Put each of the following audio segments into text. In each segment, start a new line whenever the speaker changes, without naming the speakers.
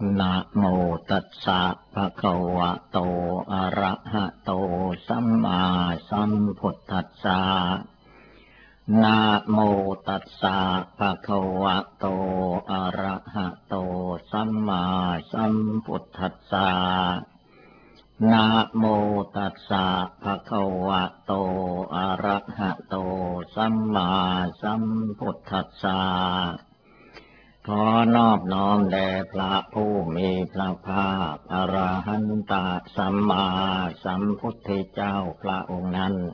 นะโมตัสสะภะคะวะโตอะระหะโตสัมมาสัมพุทธัสสะนะโมตัสสะภะคะวะโตอะระหะโตสัมมาสัมพุทธัสสะนะโมตัสสะภะคะวะโตอะระหะโตสัมมาสัมพุทธัสสะขอนอบน้อมแด่พระผู้มีพระภาคอรหันตสัมมาสัมพุทธเจ้าพระองค์นั้น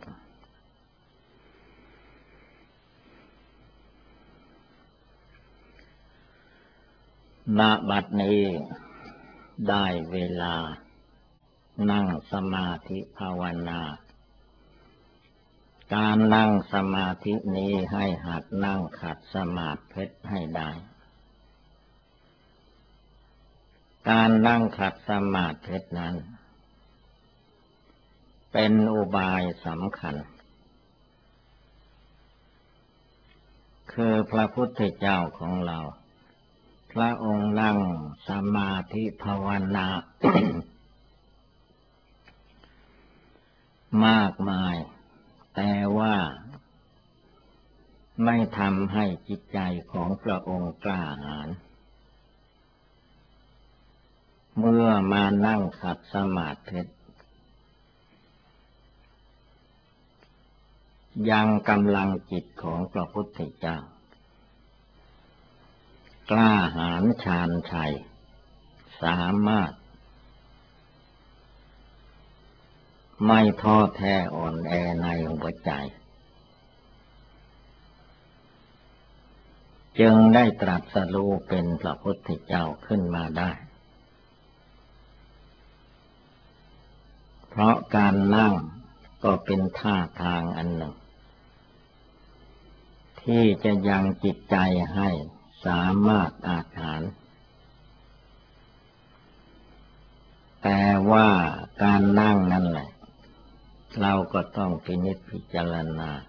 ณบัดนี้ได้เวลานั่งสมาธิภาวนาการนั่งสมาธินี้ให้หัดนั่งขัดสมาธิให้ได้การนั่งขัดสมาธินั้นเป็นอุบายสำคัญคือพระพุทธเจ้าของเราพระองค์นั่งสมาธิภาวนา มากมายแต่ว่าไม่ทำให้จิตใจของพระองค์กล้าหาญเมื่อมานั่งขัดสมาธิยังกำลังจิตของพระพุทธเจ้ากล้าหาญชาญชัยสามารถไม่ท้อแท้อ่อนแอในหัวใจจึงได้ตรัสรู้เป็นพระพุทธเจ้าขึ้นมาได้เพราะการนั่งก็เป็นท่าทางอันหนึ่งที่จะยังจิตใจให้สามารถอาจหารแต่ว่าการนั่งนั่นแหละเราก็ต้องพินิจพิจารณา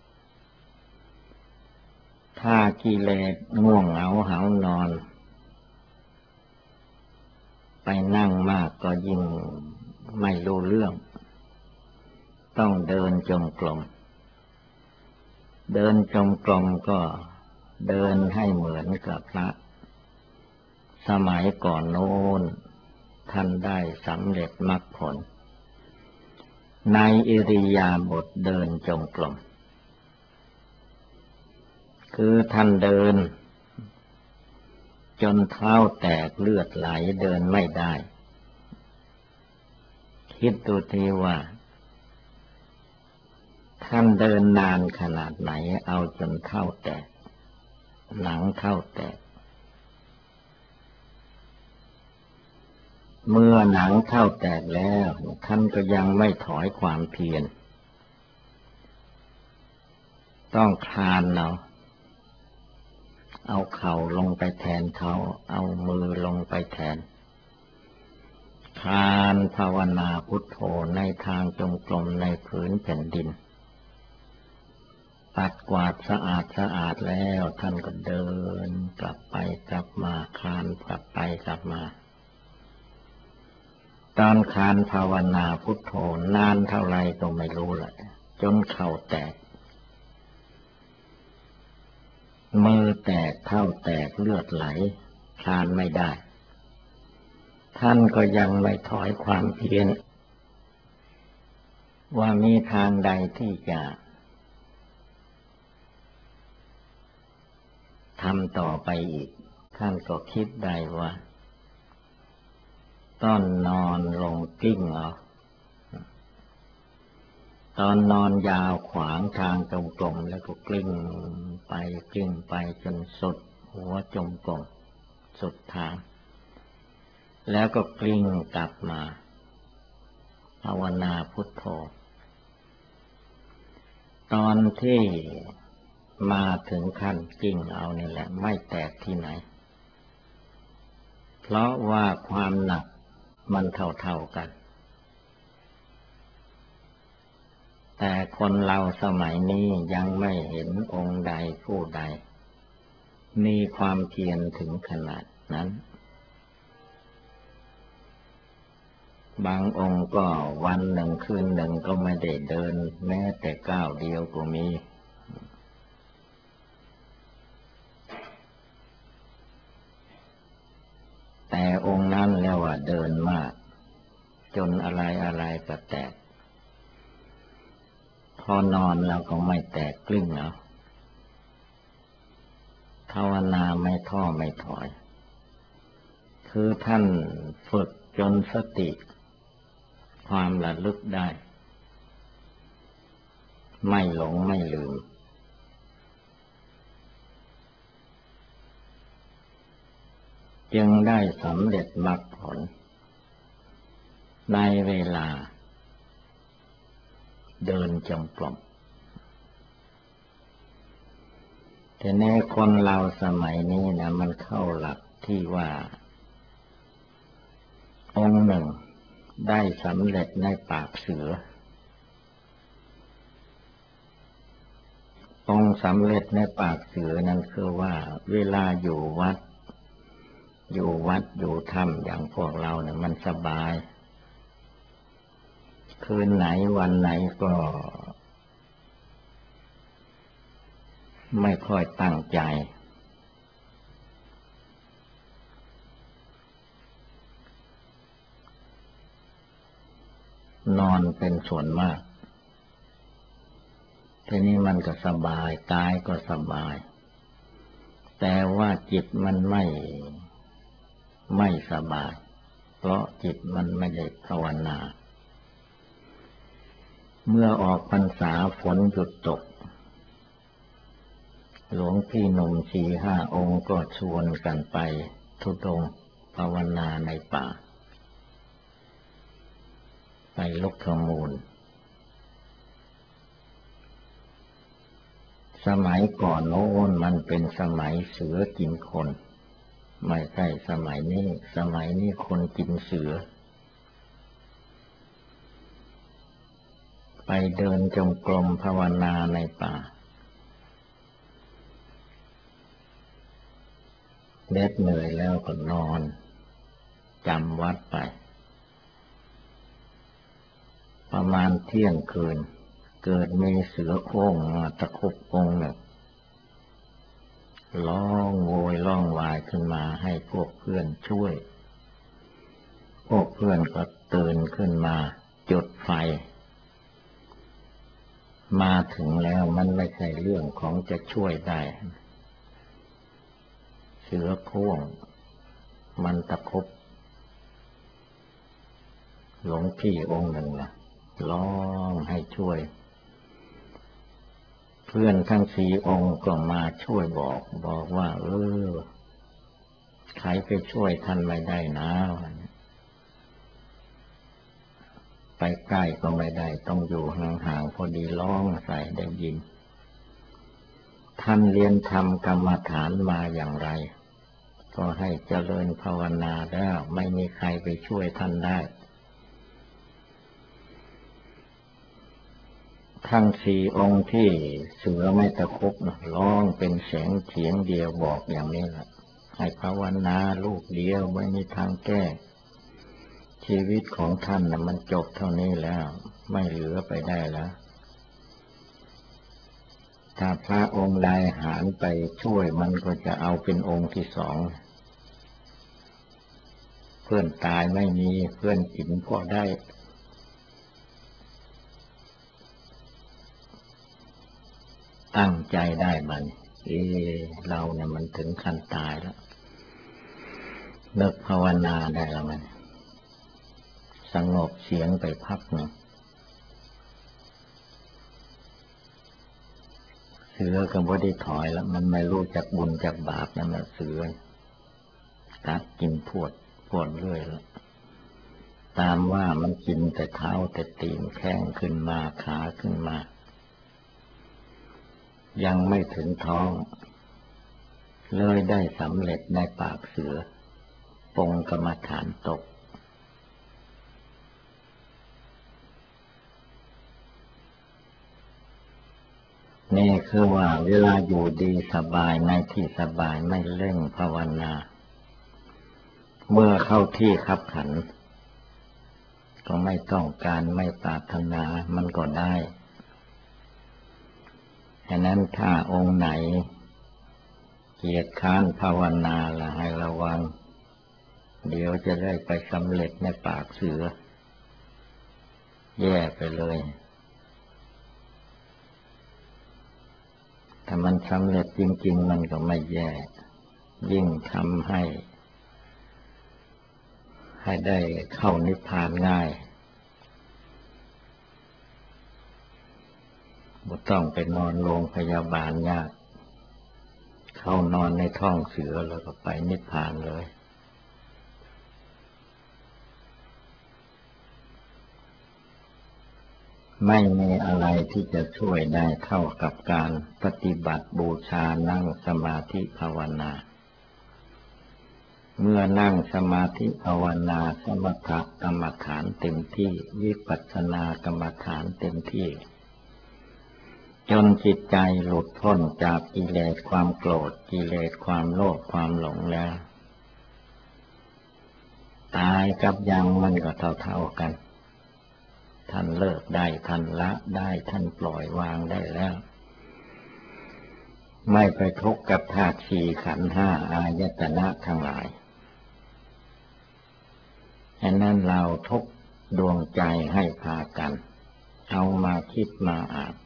ถ้ากิเลสง่วงเหงาหาวนอนไปนั่งมากก็ยิ่งไม่รู้เรื่องต้องเดินจงกรมเดินจงกรมก็เดินให้เหมือนกับพระสมัยก่อนโน้นท่านได้สำเร็จมรรคผลในอิริยาบถเดินจงกรมคือท่านเดินจนเท้าแตกเลือดไหลเดินไม่ได้คิดดูทีว่าท่านเดินนานขนาดไหนเอาจนเท้าแตกหลังเท้าแตกเมื่อหนังเท้าแตกแล้วท่านก็ยังไม่ถอยความเพียรต้องคลานเอาเข่าลงไปแทนเท้าเอามือลงไปแทนคลานภาวนาพุทโธในทางจงกรมในพื้นแผ่นดินปัดกวาดสะอาดแล้วท่านก็เดินกลับไปกลับมาคลานกลับไปกลับมาตอนคลานภาวนาพุทโธนานเท่าไรก็ไม่รู้แหละจนเข่าแตกมือแตกเท้าแตกเลือดไหลคลานไม่ได้ท่านก็ยังไม่ถอยความเพียรว่ามีทางใดที่จะทำต่อไปอีกท่านก็คิดได้ว่าตอนนอนลงกลิ้งเอาตอนนอนยาวขวางทางจงกรมแล้วก็กลิ้งไปจนสุดหัวจงกรมสุดทางแล้วก็กลิ้งกลับมาภาวนาพุทโธตอนที่มาถึงขั้นกลิ้งเอานี่แหละไม่แตกที่ไหนเพราะว่าความหนักมันเท่ากันแต่คนเราสมัยนี้ยังไม่เห็นองค์ใดผู้ใดมีความเพียรถึงขนาดนั้นบางองค์ก็วันหนึ่งคืนหนึ่งก็ไม่ได้เดินแม้แต่ก้าวเดียวก็มีแต่องค์นั้นแล้วว่าเดินมากจนอะไรก็แตกพอนอนแล้วก็ไม่แตกกลิ้งแล้วภาวนาไม่ท้อไม่ถอยคือท่านฝึกจนสติความระลึกได้ไม่หลงไม่ลืมจึงได้สำเร็จมรรคผลในเวลาเดินจงกรมแต่แน่คนเราสมัยนี้นะมันเข้าหลักที่ว่าองค์หนึ่งได้สำเร็จในปากเสือองค์สำเร็จในปากเสือนั้นคือว่าเวลาอยู่วัดอยู่ถ้ำอย่างพวกเราเนี่ยมันสบายคืนไหนวันไหนก็ไม่ค่อยตั้งใจนอนเป็นส่วนมากทีนี้มันก็สบายกายก็สบายแต่ว่าจิตมันไม่สบายเพราะจิตมันไม่ได้ภาวนาเมื่อออกพรรษาฝนหยุดตกหลวงพี่หนุ่ม4-5 องค์ก็ชวนกันไปธุดงค์ภาวนาในป่าไปลกขมูลสมัยก่อนโน้นมันเป็นสมัยเสือกินคนไม่ใช่สมัยนี้คนกินเสือไปเดินจงกรมภาวนาในป่าเหน็ดเหนื่อยแล้วก็นอนจำวัดไปประมาณเที่ยงคืนเกิดมีเสือโคร่งมาตะครุบองค์หนึ่งร้องโวยร้องวายขึ้นมาให้พวกเพื่อนช่วยพวกเพื่อนก็ตื่นขึ้นมาจุดไฟมาถึงแล้วมันไม่ใช่เรื่องของจะช่วยได้เสือโคร่งมันตะครุบหลวงพี่องค์หนึ่งนะร้องให้ช่วยเพื่อนทั้ง4 องค์ก็มาช่วยบอกว่าใครไปช่วยท่านไม่ได้นะไปใกล้ก็ไม่ได้ต้องอยู่ห่างๆพอดีร้องใส่ได้ยินท่านเรียนธรรมกรรมฐานมาอย่างไรก็ให้เจริญภาวนาแล้วไม่มีใครไปช่วยท่านได้ทั้ง4 องค์ที่เสือไม่ตะครุบร้องเป็นเสียงเดียวบอกอย่างนี้แหละให้ภาวนาลูกเดียวไม่มีทางแก้ชีวิตของท่านมันจบเท่านี้แล้วไม่เหลือไปได้แล้วถ้าพระองค์ใดหาญไปช่วยมันก็จะเอาเป็นองค์ที่2เพื่อนตายไม่มีเพื่อนกินพอได้ตั้งใจได้มันเราเนี่ยมันถึงขั้นตายแล้วเลิกภาวนาได้แล้วมันสงบเสียงไปพักหนึ่งเสือก็บ่ได้ถอยแล้วมันไม่รู้จักบุญจักบาปนั่นแหละเสือกัดกินพวดเรื่อยแล้วตามว่ามันกินแต่เท้าแต่ตีนแข้งขึ้นมาขาขึ้นมายังไม่ถึงท้องเลยได้สำเร็จในปากเสือปงกรรมฐานตกนี่คือว่าเวลาอยู่ดีสบายในที่สบายไม่เร่งภาวนาเมื่อเข้าที่คับขันก็ไม่ต้องการไม่ปรารถนามันก็ได้ฉะนั้นถ้าองค์ไหนเกียจคร้านภาวนาละให้ระวังเดี๋ยวจะได้ไปสำเร็จในปากเสือแย่ไปเลยถ้ามันสำเร็จจริงๆมันก็ไม่แย่ยิ่งทำให้ได้เข้านิพพานง่ายบ่ต้องไปนอนโรงพยาบาลยากเข้านอนในท้องเสือแล้วก็ไปนิพพานเลยไม่มีอะไรที่จะช่วยได้เท่ากับการปฏิบัติบูชานั่งสมาธิภาวนาเมื่อนั่งสมาธิภาวนาสมถกรรมฐานเต็มที่วิปัสสนากรรมฐานเต็มที่จนจิตใจหลุดพ้นจากกิเลสความโกรธกิเลสความโลภความหลงแล้วตายกับยังมันก็เท่าๆกันท่านเลิกได้ท่านละได้ท่านปล่อยวางได้แล้วไม่ไปทุกข์กับธาตุสี่ขันธ์ห้าอายตนะทั้งหลายฉะนั้นเราทุกดวงใจให้พากันเอามาคิดมาอ่าน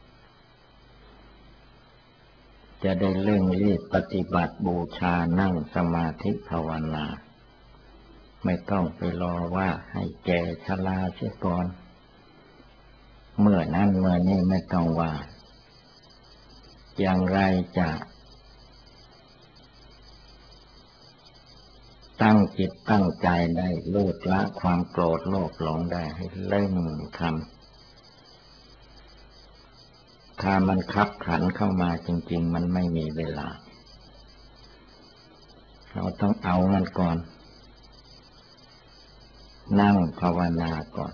จะได้เร่งรีบปฏิบัติบูชานั่งสมาธิภาวนาไม่ต้องไปรอว่าให้แก่ชราเสียก่อนเมื่อนั้นเมื่อนี้ไม่ต้องว่าอย่างไรจะตั้งจิตตั้งใจได้ลดละความโกรธโลภหลงได้ให้เร่งทำถ้ามันคับขันเข้ามาจริงๆมันไม่มีเวลาเราต้องเอามันก่อนนั่งภาวนาก่อน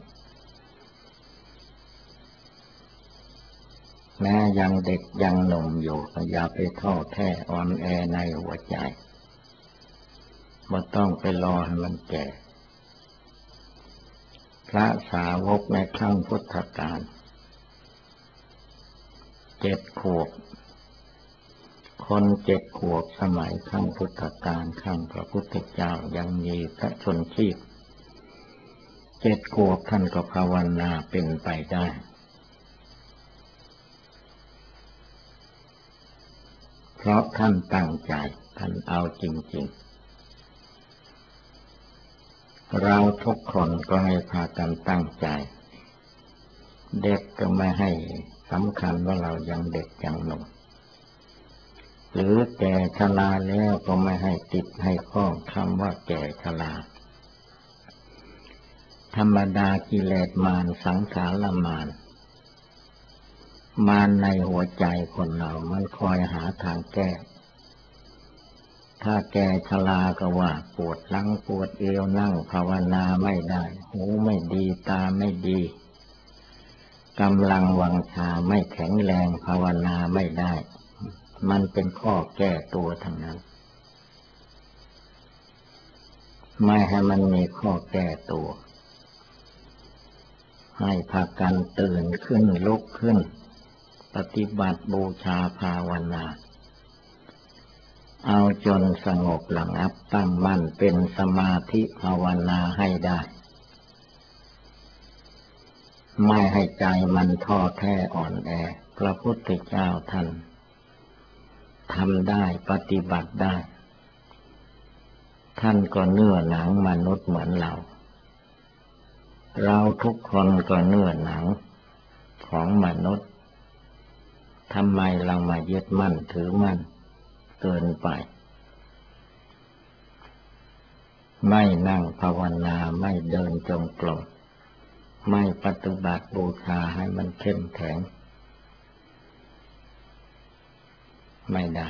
แม้ยังเด็กยังหนุ่มอยู่ก็อย่าไปท้อแท้อ่อนแอในหัวใจบ่ต้องไปรอให้มันแก่พระสาวกในครั้งพุทธกาล7 ขวบคน7 ขวบสมัยครั้งพุทธกาลครั้งพระพุทธเจ้ายังมีพระชนชีพ7 ขวบท่านก็ภาวนาเป็นไปได้เพราะท่านตั้งใจท่านเอาจริงๆเราทุกคนก็ให้พากันตั้งใจเด็กก็ไม่ให้สำคัญว่าเรายังเด็กยังหนุ่มหรือแก่ชราแล้วก็ไม่ให้ติดให้ข้องคำว่าแก่ชราธรรมดากิเลสมารสังขารมารในหัวใจคนเรามันคอยหาทางแก้ถ้าแก่ชราก็ว่าปวดหลังปวดเอวนั่งภาวนาไม่ได้หูไม่ดีตาไม่ดีกำลังวังชาไม่แข็งแรงภาวนาไม่ได้มันเป็นข้อแก้ตัวทั้งนั้นไม่ให้มันมีข้อแก้ตัวให้พากันตื่นขึ้นลุกขึ้นปฏิบัติบูชาภาวนาเอาจนสงบระงับตั้งมั่นเป็นสมาธิภาวนาให้ได้ไม่ให้ใจมันท้อแท้อ่อนแอพระพุทธเจ้าท่านทำได้ปฏิบัติได้ท่านก็เนื้อหนังมนุษย์เหมือนเราทุกคนก็เนื้อหนังของมนุษย์ทำไมเรามายึดมั่นถือมั่นเกินไปไม่นั่งภาวนาไม่เดินจงกรมไม่ปฏิบัติบูชาให้มันเข้มแข็งไม่ได้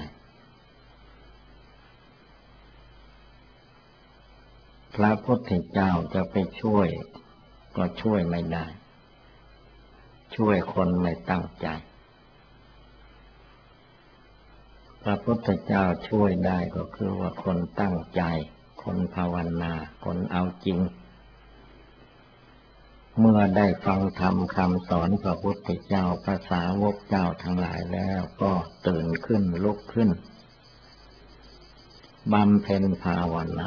พระพุทธเจ้าจะไปช่วยก็ช่วยไม่ได้ช่วยคนไม่ตั้งใจพระพุทธเจ้าช่วยได้ก็คือว่าคนตั้งใจคนภาวนาคนเอาจริงเมื่อได้ฟังธรรมคำสอนพระพุทธเจ้าพระสาวกเจ้าทั้งหลายแล้วก็ตื่นขึ้นลุกขึ้นบำเพ็ญภาวนา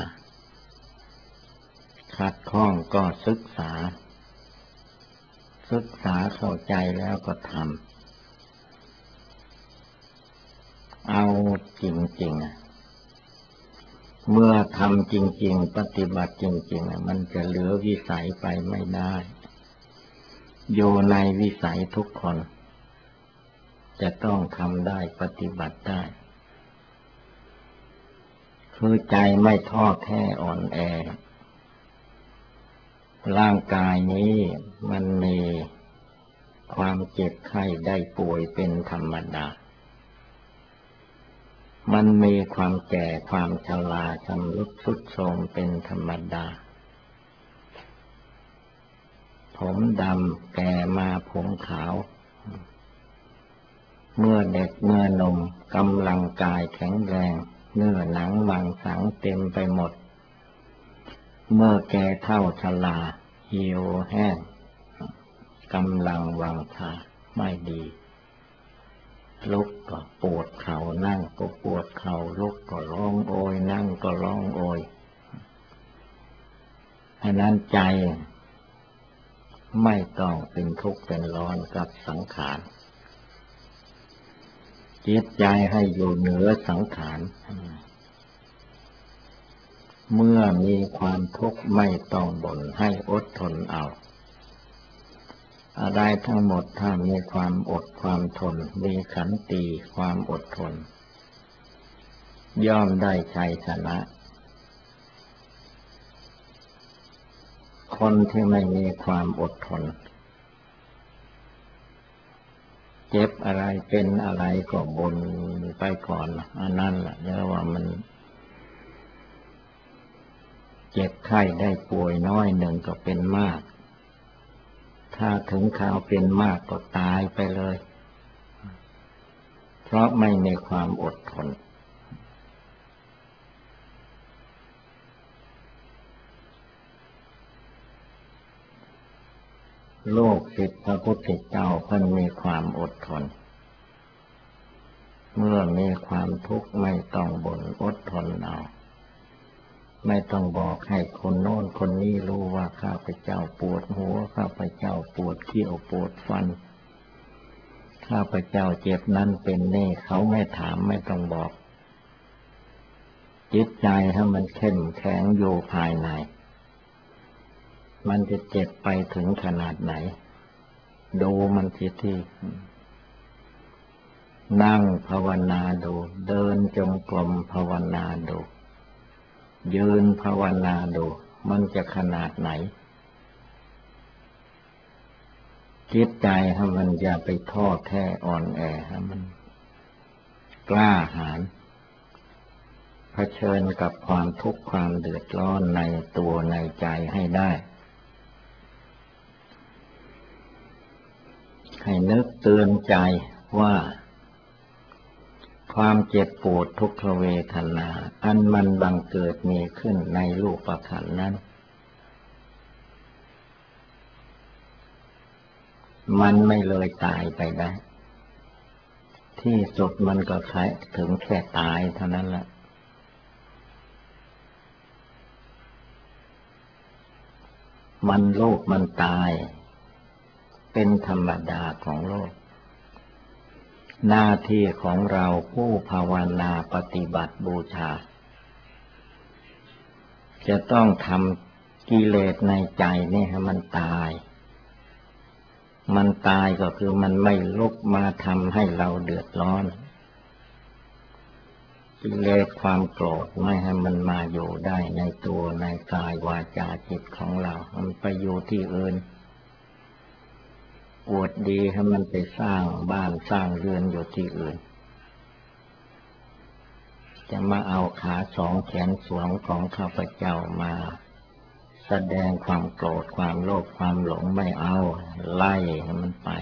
ขัดข้องก็ศึกษาเข้าใจแล้วก็ทำเอาจริงๆเมื่อทำจริงๆปฏิบัติจริงๆมันจะเหลือวิสัยไปไม่ได้อยู่ในวิสัยทุกคนจะต้องทำได้ปฏิบัติได้คือใจไม่ท้อแท้อ่อนแอร่างกายนี้มันมีความเจ็บไข้ได้ป่วยเป็นธรรมดามันมีความแก่ความชราชำรุดทรุดโทรมเป็นธรรมดาผมดำแก่มาผมขาวเมื่อเด็กเมื่อหนุ่มกำลังกายแข็งแรงเนื้อหนังมังสังเต็มไปหมดเมื่อแก่เฒ่าชราเหี่ยวแห้งกำลังวังชาไม่ดีลุกก็ปวดเข่านั่งก็ปวดเข่าลุกก็ร้องโอยนั่งก็ร้องโอยฉะนั้นใจไม่ต้องเป็นทุกข์เป็นร้อนกับสังขารจิตใจให้อยู่เหนือสังขารเมื่อมีความทุกข์ไม่ต้องบ่นให้อดทนเอาอะไรทั้งหมดถ้ามีความอดความทนมีขันติความอดทนย่อมได้ชัยชนะคนที่ไม่มีความอดทนเจ็บอะไรเป็นอะไรก็บ่นไปก่อนอันนั้นแหละเรียกว่ามันเจ็บไข้ได้ป่วยน้อยหนึ่งก็เป็นมากถ้าถึงข่าวเป็นมากก็ตายไปเลยเพราะไม่มีความอดทนโลกศิษย์พระพุทธเจ้าเพิ่นมีความอดทนเมื่อมีความทุกข์ไม่ต้องบ่นอดทนเอาไม่ต้องบอกให้คนโน้นคนนี้รู้ว่าข้าพเจ้าปวดหัวข้าพเจ้าปวดเขี้ยวปวดฟันข้าพเจ้าเจ็บนั้นเป็นนี่เขาไม่ถามไม่ต้องบอกจิตใจถ้ามันเข้มแข็งอยู่ภายในมันจะเจ็บไปถึงขนาดไหนดูมันที่นั่งภาวนาดูเดินจงกรมภาวนาดูยืนภาวนาดูมันจะขนาดไหนจิตใจให้มันอย่าไปท้อแท้อ่อนแอให้มันกล้าหาญเผชิญกับความทุกข์ความเดือดร้อนในตัวในใจให้ได้ให้นึกเตือนใจว่าความเจ็บปวดทุกขเวทนาอันมันบังเกิดมีขึ้นในรูปขันธ์นั้นมันไม่เลยตายไปได้ที่สุดมันก็แค่ถึงแค่ตายเท่านั้นแหละมันโลกมันตายเป็นธรรมดาของโลกหน้าที่ของเราผู้ภาวนาปฏิบัติบูชาจะต้องทำกิเลสในใจนี่ให้มันตายก็คือมันไม่ลุกมาทำให้เราเดือดร้อนกิเลสความโกรธไม่ให้มันมาอยู่ได้ในตัวในกายวาจาจิตของเรามันไปอยู่ที่อื่นอวดดีให้มันไปสร้างบ้านสร้างเรือนอยู่ที่อื่นจะมาเอาขาสองแขนสองของข้าพเจ้ามาแสดงความโกรธความโลภความหลงไม่เอาไล่ให้มันไป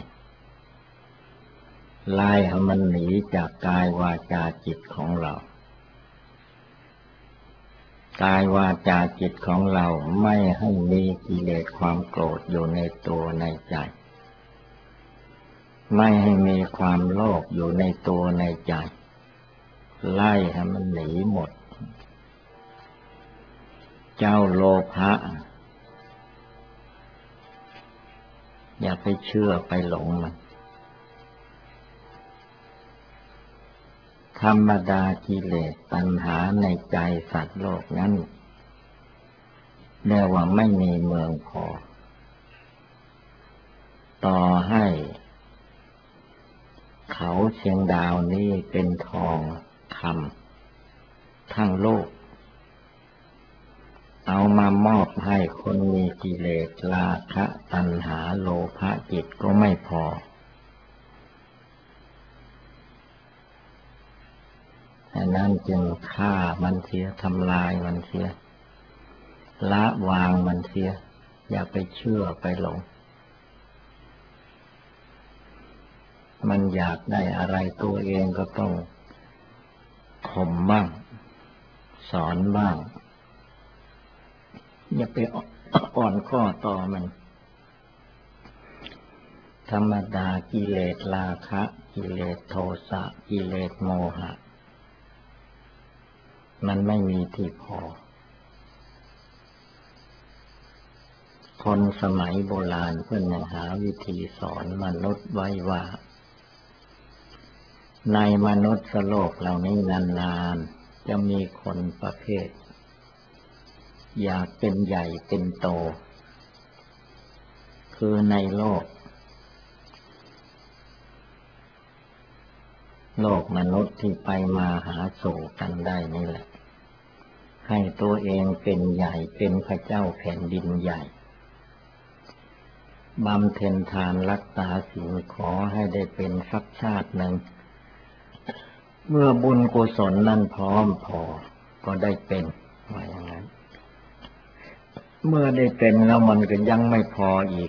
ไล่ให้มันหนีจากกายวาจาจิตของเรากายวาจาจิตของเราไม่ให้มีกิเลสความโกรธอยู่ในตัวในใจไม่ให้มีความโลภอยู่ในตัวในใจไล่ให้มันหนีหมดเจ้าโลภะอย่าไปเชื่อไปหลงมันธรรมดากิเลสตัณหาในใจสัตว์โลกนั้นเรียกว่าไม่มีเมืองพอต่อให้เขาเชียงดาวนี้เป็นทองคำทั้งโลกเอามามอบให้คนมีกิเลสราคะตัณหาโลภะจิตก็ไม่พอฉะนั้นจึงฆ่ามันเสียทำลายมันเสียละวางมันเสียอย่าไปเชื่อไปหลงมันอยากได้อะไรตัวเองก็ต้องข่มบ้างสอนบ้างอย่าไปอ่อนข้อต่อมันธรรมดากิเลสราคะกิเลสโทสะกิเลสโมหะมันไม่มีที่พอคนสมัยโบราณเพิ่นยังหาวิธีสอนมนุษย์ไว้ว่าในมนุษย์โลกเหล่านี้นานๆจะมีคนประเภทอยากเป็นใหญ่เป็นโตคือในโลกมนุษย์ที่ไปมาหาสู่กันได้นี่แหละให้ตัวเองเป็นใหญ่เป็นพระเจ้าแผ่นดินใหญ่บำเพ็ญทานรักษาศีลขอให้ได้เป็นสักชาติหนึ่งเมื่อบุญกุศลนั้นพร้อมพอก็ได้เป็นว่าอย่างนั้นเมื่อได้เป็นแล้วมันก็ยังไม่พออีก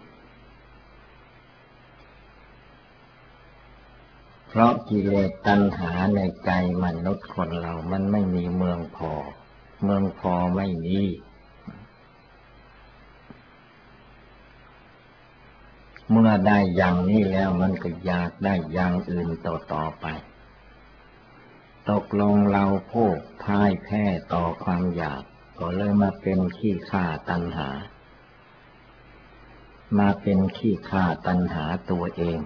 เพราะกิเลสตัณหาในใจมนุษย์คนเรามันไม่มีเมืองพอไม่มีเมื่อได้อย่างนี้แล้วมันก็อยากได้อย่างอื่นต่อไปตกลงเราผู้พ่ายแพ้ต่อความอยากก็เลยมาเป็นขี้ข้าตัณหามาเป็นขี้ข้าตัณหาตัวเอง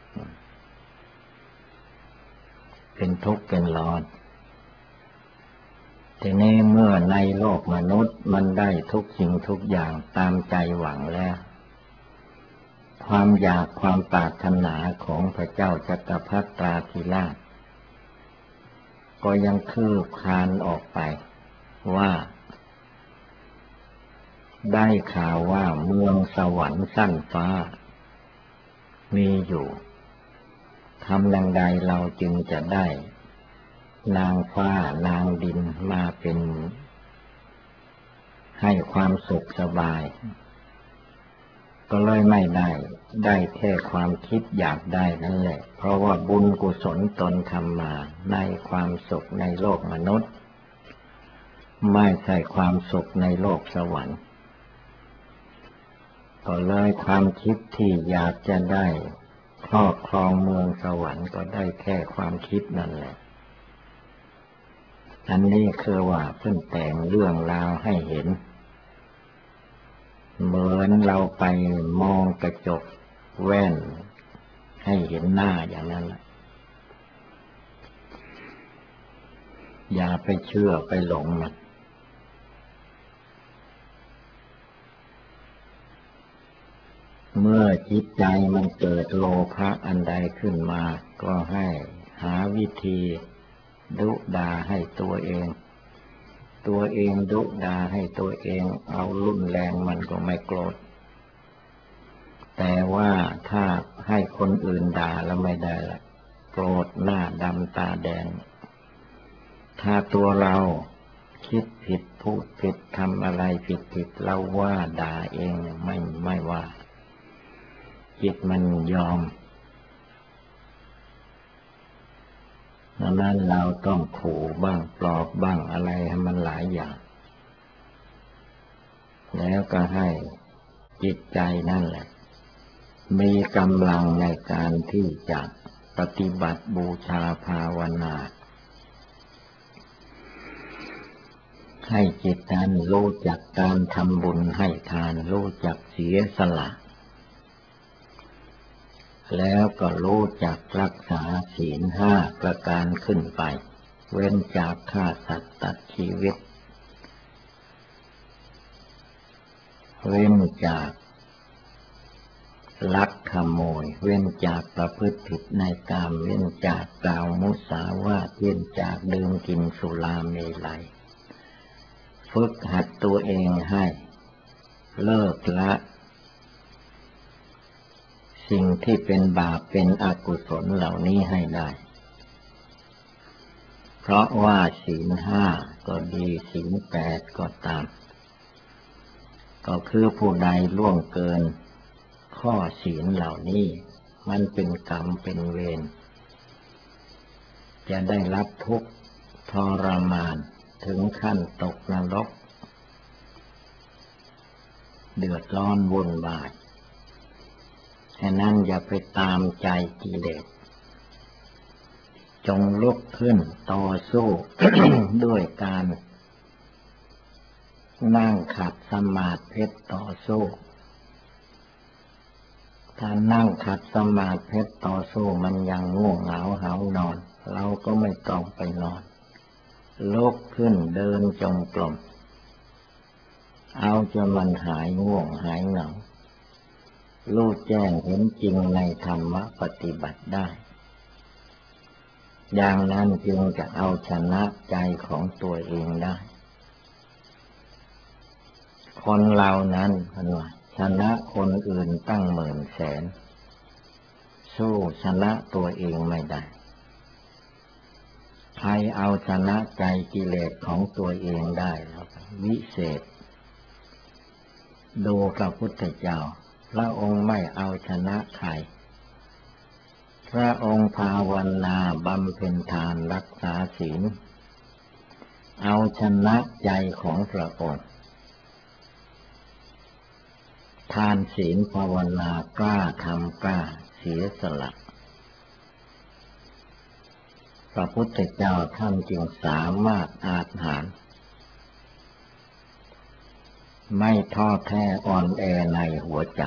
เป็นทุกข์เป็นร้อนทีนี้เมื่อในโลกมนุษย์มันได้ทุกสิ่งทุกอย่างตามใจหวังแล้วความอยากความปรารถนาของพระเจ้าจักรพรรดิราธิราชก็ยังคืบคลานออกไปว่าได้ข่าวว่าเมืองสวรรค์สั้นฟ้ามีอยู่ทำอย่างใดเราจึงจะได้นางฟ้านางดินมาเป็นให้ความสุขสบายก็เลยไม่ได้แค่ความคิดอยากได้นั่นแหละเพราะว่าบุญกุศลตนทำมาในความสุขในโลกมนุษย์ไม่ใช่ความสุขในโลกสวรรค์ก็เลยความคิดที่อยากจะได้ครอบครองเมืองสวรรค์ก็ได้แค่ความคิดนั่นแหละอันนี้คือว่าเพิ่งแต่งเรื่องราวให้เห็นเหมือนเราไปมองกระจกแว่นให้เห็นหน้าอย่างนั้นแหละอย่าไปเชื่อไปหลงมันเมื่อจิตใจมันเกิดโลภะอันใดขึ้นมาก็ให้หาวิธีดุด่าให้ตัวเองดุด่าให้ตัวเองเอารุนแรงมันก็ไม่โกรธแต่ว่าถ้าให้คนอื่นด่าแล้วไม่ได้ละโกรธหน้าดำตาแดงถ้าตัวเราคิดผิดพูดผิดทำอะไรผิดเราว่าด่าเองไม่ว่าจิตมันยอมดังนั้นเราต้องขู่บ้างปลอบบ้างอะไรให้มันหลายอย่างแล้วก็ให้จิตใจนั่นแหละมีกำลังในการที่จะปฏิบัติบูชาภาวนาให้จิตนั้นรู้จักการทำบุญให้ทานรู้จักเสียสละแล้วก็รู้จักรักษาศีล5ประการขึ้นไปเว้นจากฆ่าสัตว์ตัดชีวิตเว้นจากลักขโมยเว้นจากประพฤติผิดในกามเว้นจากกล่าวมุสาวาทเว้นจากดื่มกินสุราเมลัยฝึกหัดตัวเองให้เลิกละสิ่งที่เป็นบาปเป็นอกุศลเหล่านี้ให้ได้เพราะว่าศีล5ก็ดีศีล8ก็ตามก็คือผู้ใดล่วงเกินข้อศีลเหล่านี้มันเป็นกรรมเป็นเวรจะได้รับทุกข์ทรมานถึงขั้นตกนรกเดือดร้อนวุ่นวายฉะนั้นอย่าไปตามใจกิเลสจงลุกขึ้นต่อสู้ ด้วยการนั่งขัดสมาธิต่อสู้ถ้านั่งขัดสมาธิต่อสู้มันยังง่วงเหงาหาวนอนเราก็ไม่ต้องไปนอนลุกขึ้นเดินจงกรมเอาจนมันหายง่วงหายเหงารู้แจ้งเห็นจริงในธรรมะปฏิบัติได้อย่างนั้นจึงจะเอาชนะใจของตัวเองได้คนเรานั้นชนะคนอื่นตั้งหมื่นแสนสู้ชนะตัวเองไม่ได้ใครเอาชนะใจกิเลสของตัวเองได้แล้ววิเศษดูพระพุทธเจ้าพระองค์ไม่เอาชนะใครพระองค์ภาวนาบำเพ็ญทานรักษาศีลเอาชนะใจของพระองค์ทานศีลภาวนากล้าทำกล้าเสียสละพระพุทธเจ้าท่านจึงสามารถอาจหาญไม่ท้อแท้อ่อนแอในหัวใจ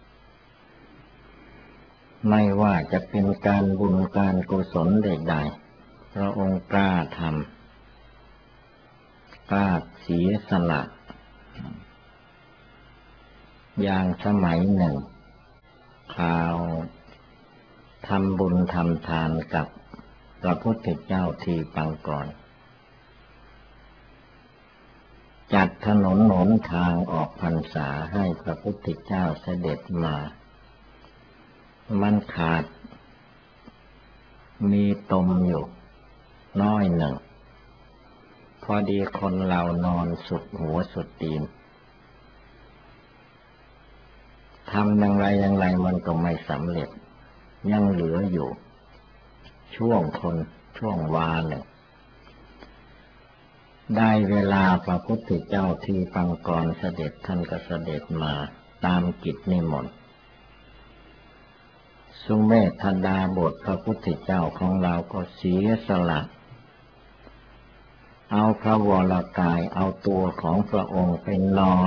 ไม่ว่าจะเป็นการบุญการกุศลใดๆพระองค์กล้าทำกล้าเสียสละอย่างสมัยหนึ่งข่าวทำบุญทำทานกับพระพุทธเจ้าทีปังก่อนจัดถนนหนทางออกพรรษาให้พระพุทธเจ้าเสด็จมามันขาดมีตมอยู่น้อยหนึ่งพอดีคนเรานอนสุดหัวสุดตีนทำอย่างไรมันก็ไม่สำเร็จยังเหลืออยู่ช่วงวาหนึ่งได้เวลาพระพุทธเจ้าที่ปังกรเสด็จท่านก็เสด็จมาตามกิจนิมนต์สุเมธดาบทพระพุทธเจ้าของเราก็เสียสละเอาพระวรกายเอาตัวของพระองค์ไป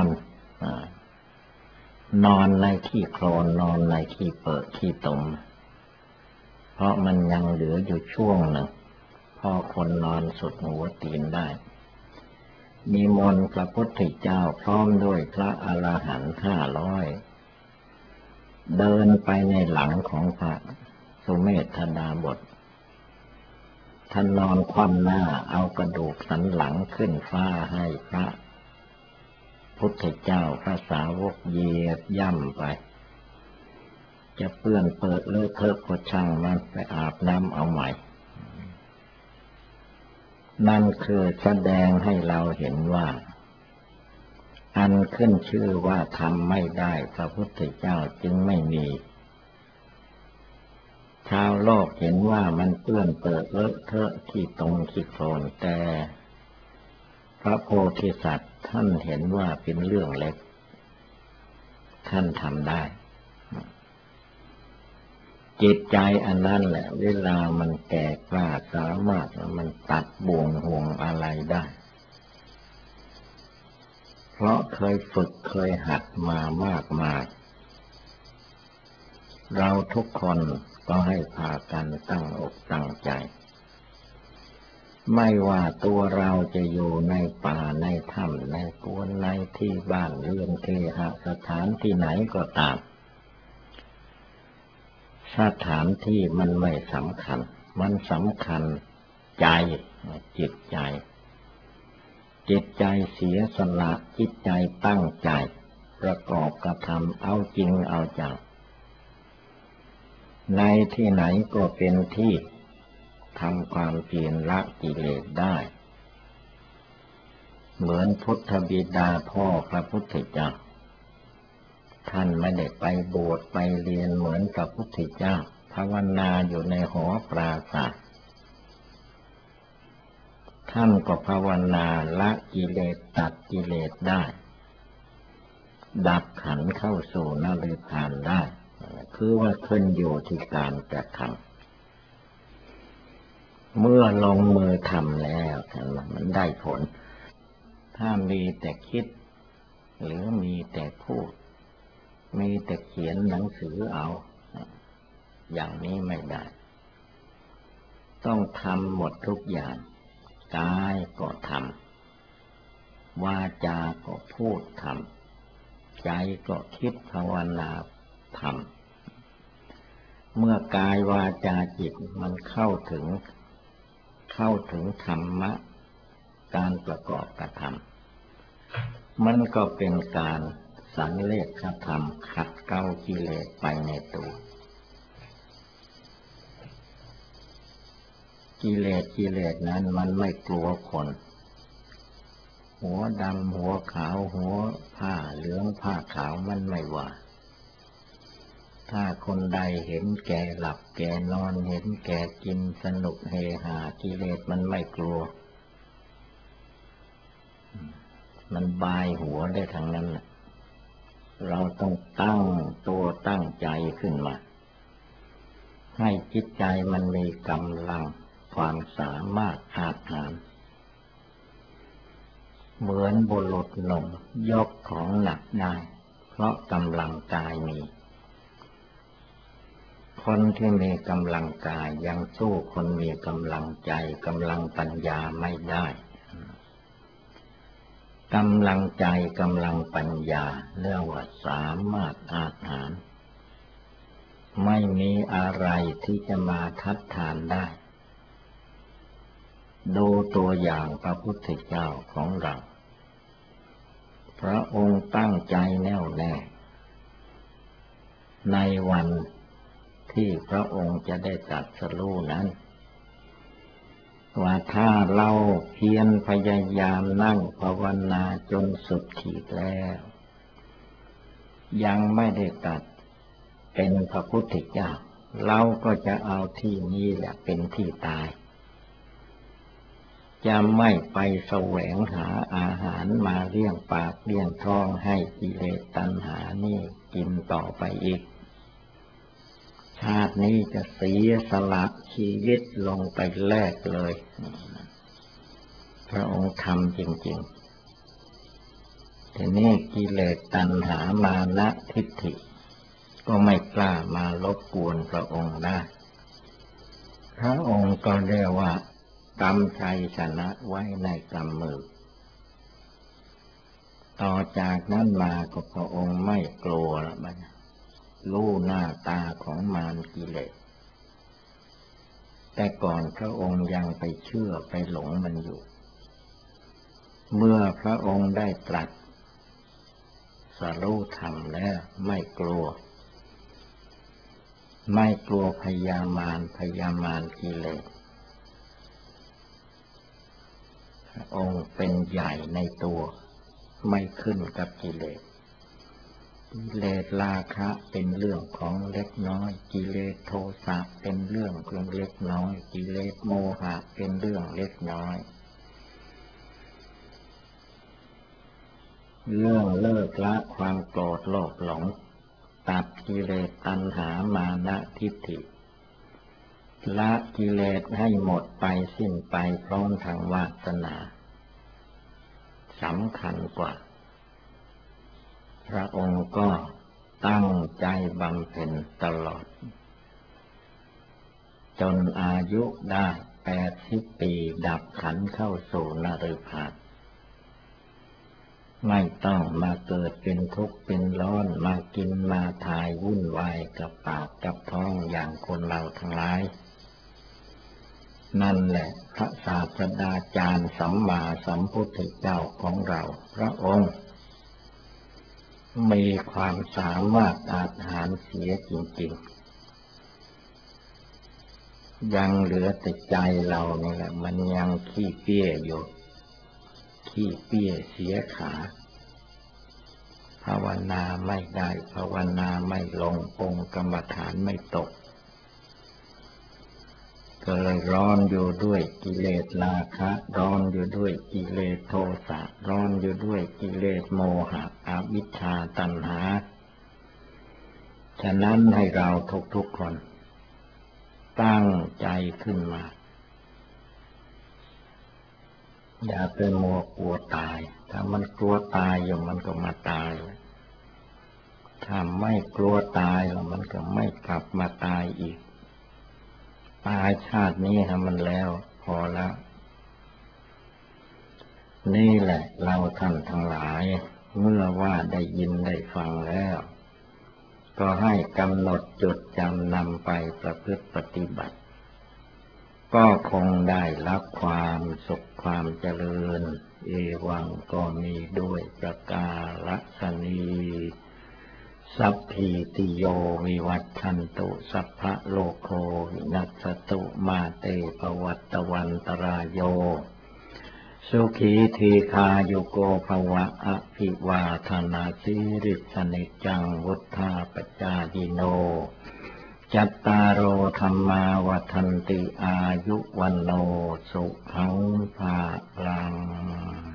นอนในขี้โคลนนอนในขี้เปิดขี้ตมเพราะมันยังเหลืออยู่ช่วงหนึ่งพอคนนอนสุดหัวตีนได้นิมนต์พระพุทธเจ้าพร้อมด้วยพระอรหันต์500เดินไปในหลังของพระสุเมธดาบทท่านนอนคว่ำหน้าเอากระดูกสันหลังขึ้นฟ้าให้พระพุทธเจ้าพระสาวกเหยียบย่ำไปจะเปื้อนเปิดเลอะเทอะก็ช่างมันไปอาบน้ำเอาใหม่นั่นคือแสดงให้เราเห็นว่าอันขึ้นชื่อว่าทำไม่ได้พระพุทธเจ้าจึงไม่มีชาวโลกเห็นว่ามันเปื้อนเปิดเลอะเทอะขี้ตรงขี้โคลนแต่พระโพธิสัตว์ท่านเห็นว่าเป็นเรื่องเล็กท่านทำได้จิตใจอันนั้นแหละเวลามันแก่กล้าสามารถมันตัดบ่วงห่วงอะไรได้เพราะเคยฝึกเคยหัดมามากมายเราทุกคนก็ให้พากันตั้งอกตั้งใจไม่ว่าตัวเราจะอยู่ในป่าในถ้ำในกวนในที่บ้านเรือนเคหสถานที่ไหนก็ตามสถานที่มันไม่สำคัญมันสำคัญใจจิตใจจิตใจเสียสละจิตใจตั้งใจประกอบกระทำเอาจริงเอาจังในที่ไหนก็เป็นที่ทำความเพียรละกิเลสได้เหมือนพุทธบิดาพ่อพระพุทธเจ้าท่านไม่ได้ไปบวชไปเรียนเหมือนพระพุทธเจ้าภาวนาอยู่ในหอปราศาสตร์ท่านก็ภาวนาละกิเลสตัดกิเลสได้ดับขันธ์เข้าสู่นรกพานได้คือว่าขึ้นอยู่ที่การกระทำเมื่อลงมือทำแล้วมันได้ผลถ้ามีแต่คิดหรือมีแต่พูดมีแต่เขียนหนังสือเอาอย่างนี้ไม่ได้ต้องทำหมดทุกอย่างกายก็ทำวาจาก็พูดทำใจก็คิดภาวนาทำเมื่อกายวาจาจิตมันเข้าถึงธรรมะการประกอบกระทำมันก็เป็นการสังเลขธรรมขัดเกลากิเลสไปในตัวกิเลสนั้นมันไม่กลัวคนหัวดำหัวขาวหัวผ้าเหลืองผ้าขาวมันไม่ว่าถ้าคนใดเห็นแก่หลับแก่นอนเห็นแก่กินสนุกเฮฮากิเลสมันไม่กลัวมันบายหัวได้ทั้งนั้นเราต้องตั้งตัวตั้งใจขึ้นมาให้จิตใจมันมีกำลังความสามารถอาจหาญเหมือนบุรุษหนุ่มยกของหนักได้เพราะกำลังกายมีคนที่มีกำลังกายยังสู้คนมีกำลังใจกำลังปัญญาไม่ได้กำลังใจกำลังปัญญาเรียกว่าสามารถอาจหาญไม่มีอะไรที่จะมาทัดทานได้ดูตัวอย่างพระพุทธเจ้าของเราพระองค์ตั้งใจแน่วแน่ในวันที่พระองค์จะได้ตรัสรู้นั้นว่าถ้าเราเพียรพยายามนั่งภาวนาจนสุดขีดแล้วยังไม่ได้ตัดเป็นพระพุทธเจ้าเราก็จะเอาที่นี้แหละเป็นที่ตายจะไม่ไปแสวงหาอาหารมาเลี้ยงปากเลี้ยงท้องให้กิเลสตัณหานี่กินต่อไปอีกชาตินี้จะเสียสละชีวิตลงไปแลกเลยพระองค์ทำจริงๆทีนี้กิเลสตัณหามานะทิฏฐิก็ไม่กล้ามารบกวนพระองค์ได้พระองค์ก็เรียกว่ากำชัยชนะไว้ในกำมือต่อจากนั้นมาก็พระองค์ไม่กลัวแล้วบัดนี้รู้หน้าตาของมารกิเลสแต่ก่อนพระองค์ยังไปเชื่อไปหลงมันอยู่เมื่อพระองค์ได้ตรัสรู้ธรรมแล้วไม่กลัวพยามารกิเลสพระองค์เป็นใหญ่ในตัวไม่ขึ้นกับกิเลสราคะเป็นเรื่องของเล็กน้อยกิเลสโทสะเป็นเรื่องของเล็กน้อยกิเลสโมหะเป็นเรื่องเล็กน้อยเรื่องเลิกกละความโกรธโลภหลงตัดกิเลสตัณหามานะทิฏฐิละกิเลสให้หมดไปสิ้นไปพร้อมทางวาสนาสำคัญกว่าพระองค์ก็ตั้งใจบำเพ็ญตลอดจนอายุได้80 ปีดับขันธ์เข้าสู่นฤพานไม่ต้องมาเกิดเป็นทุกข์เป็นร้อนมากินมาทายวุ่นวายกับปากกับท้องอย่างคนเราทั้งหลายนั่นแหละพระศาสดาจารย์สัมมาสัมพุทธเจ้าของเราพระองค์มีความสามารถอาจหาญเสียจริงๆยังเหลือแต่ใจเรานี่แหละมันยังขี้เปี้ยอยู่ขี้เปี้ยเสียขาภาวนาไม่ได้ภาวนาไม่ลงองค์กรรมฐานไม่ตกก็เลยร้อนอยู่ด้วยกิเลสราคะร้อนอยู่ด้วยกิเลสโทสะร้อนอยู่ด้วยกิเลสโมหะอวิชชาตัณหาฉะนั้นให้เราทุกๆคนตั้งใจขึ้นมาอย่าไปมัวกลัวตายถ้ามันกลัวตายอยู่มันก็มาตายถ้าไม่กลัวตายแล้วมันก็ไม่กลับมาตายอีกตายชาตินี้ทำมันแล้วพอแล้วนี่แหละเราท่านทั้งหลายเมื่อว่าได้ยินได้ฟังแล้วก็ให้กำหนดจดจำนำไปประพฤติปฏิบัติก็คงได้รับความสุขความเจริญเอวังก็มีด้วยประกาศนีสัพพิติโยวิวัชชันตุสัพพะโลกโควินัสสตุมาเตภวัตวันตรายโยสุขีทีคายุโกภวะอภิวาทนาสิริสนิจังวุธาปจายิโนจัตตารโอธรรมาวัฏันติอายุวันโนสุขังภาลัง